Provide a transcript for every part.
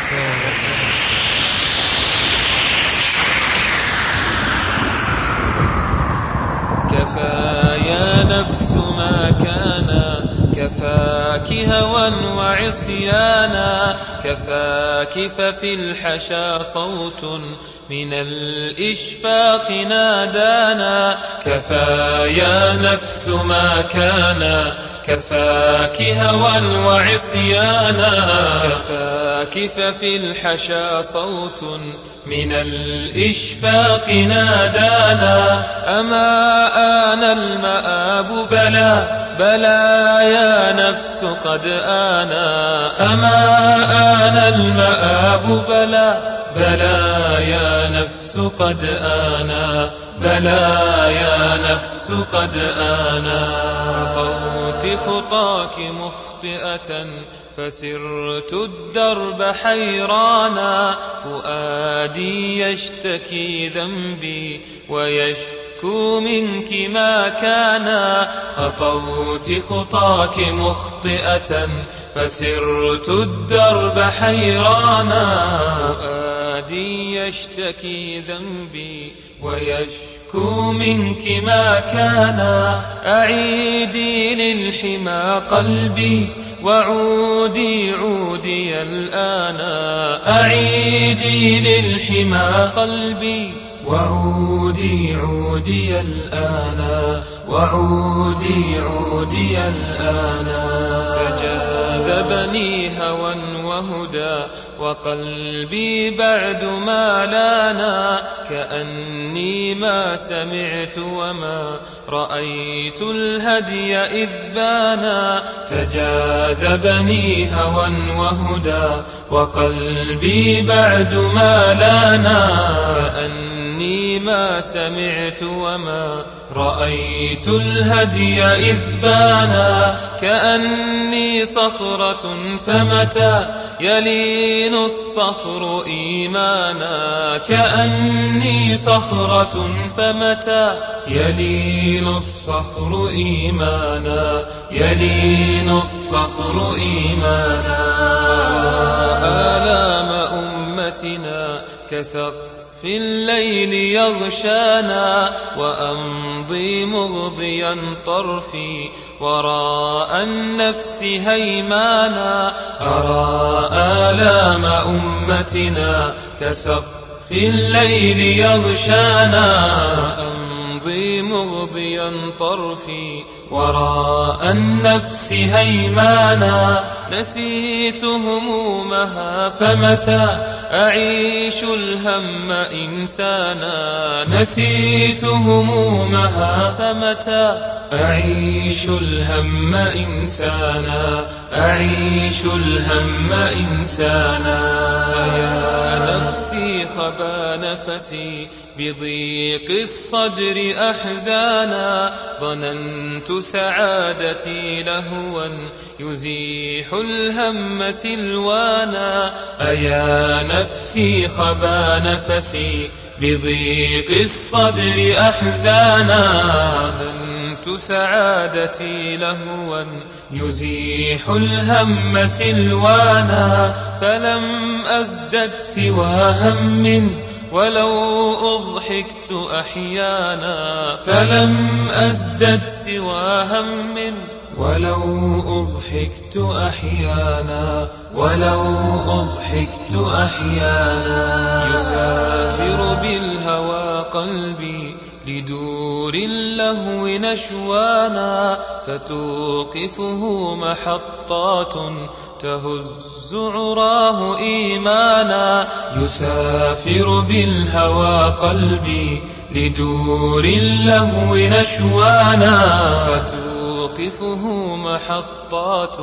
كفى يا نفس ما كان، كفاك هوى وعصيانا، كفاك ففي الحشا صوت من الإشفاق نادانا. كفى يا نفس ما كان، كفاك هوى وعصيانا، كفاك ففي الحشا صوت من الإشفاق نادانا. أما آن المآب بلى بلى يا نفس قد آنا، أما آن المآب بلى بلى يا نفس قد آنا، بلى يا نفس قد آنا. خطوت خطاك مخطئة فسرت الدرب حيرانا، فؤادي يشتكي ذنبي ويشكو منك ما كان. خطوت خطاك مخطئة فسرت الدرب حيرانا، فؤادي يشتكي ذنبي ويشكو منك ما كان. أعيدي للحمى قلبي وعودي عودي الآن، أعيدي للحمى قلبي وعودي عودي الآن، وعودي عودي الآن. تجاذبني هوى وهدى وقلبي بعد ما لانا، كأني ما سمعت وما رأيت الهدي إذ بانا. تجاذبني هوى وهدى وقلبي بعد ما لانا، كأني ما سمعت وما رأيت الهدي إذ بانا. كأني صخرة فمتى يلين الصخر إيمانا، كأني صخرة فمتى يلين الصخر إيمانا، يلين الصخر إيمانا. آلام أمتنا كسقف في الليل يغشانا، وأمضي مغضيا طرفي وراء النفس هيمانا. أرى آلام أمتنا كسقف في الليل يغشانا، وأمضي مغضيا طرفي وراء النفس هيمانا. نسيت همومها فمتى أعيش الهم إنسانا، نسيت همومها فمتى أعيش الهم إنسانا، أعيش الهم إنسانا. يا نفسي خبا نفسي بضيق الصدر أحزانا، ظننت سعادتي لهوا يزيح الهم سلوانا. أيا نفسي خبا نفسي بضيق الصدر أحزانا، ظننت سعادتي لهوا يزيح الهم سلوانا. فلم أزدد سوى هم ولو أضحكت أحيانا، فلم أزدد سوى هم ولو أضحكت أحيانا، ولو أضحكت أحيانا. يسافر بالهوى قلبي لدور اللهو نشوانا، فتوقفه محطات تهز عراه إيمانا. يسافر بالهوى قلبي لدور اللهو نشوانا، فتوقفه محطات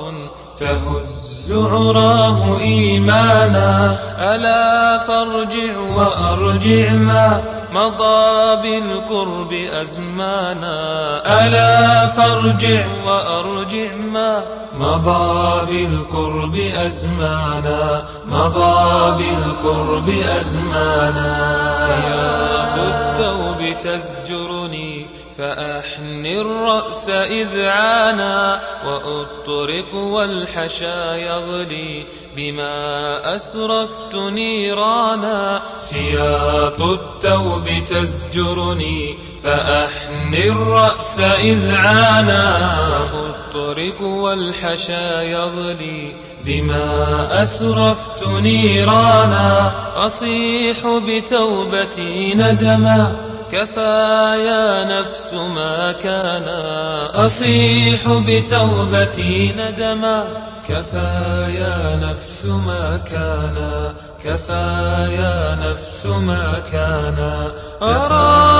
تهز عراه إيمانا. ألا فارجع وأرجع ما مضى بالقرب أزمانا، ألا فارجع وأرجع ما مضى بالقرب أزمانا، مضى بالقرب أزمانا. سياط التوب تزجرني فأحن الرأس إذ عانا وأطرق والحشا يغلي بما أسرفت نيرانا سياط التوب تزجرني فأحن الرأس إذ عانا وأطرق والحشا يغلي بما أسرفت نيرانا أصيح بتوبتي ندما كفى يا نفس ما كان أصيح بتوبتي ندما كفى يا نفس ما كان كفى يا نفس ما كان أرى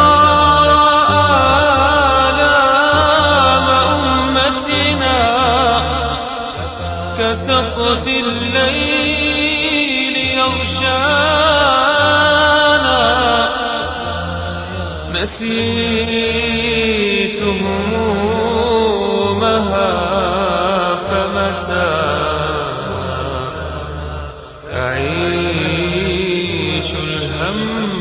آلام أمتنا كسقف الليل يغشانا نسيت همومها فمتى أعيش الهم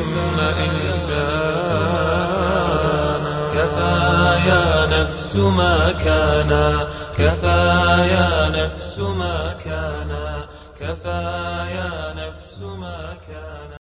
إنسانا كفى يا نفس ما كان كفى يا نفس ما كان كفى يا نفس ما كان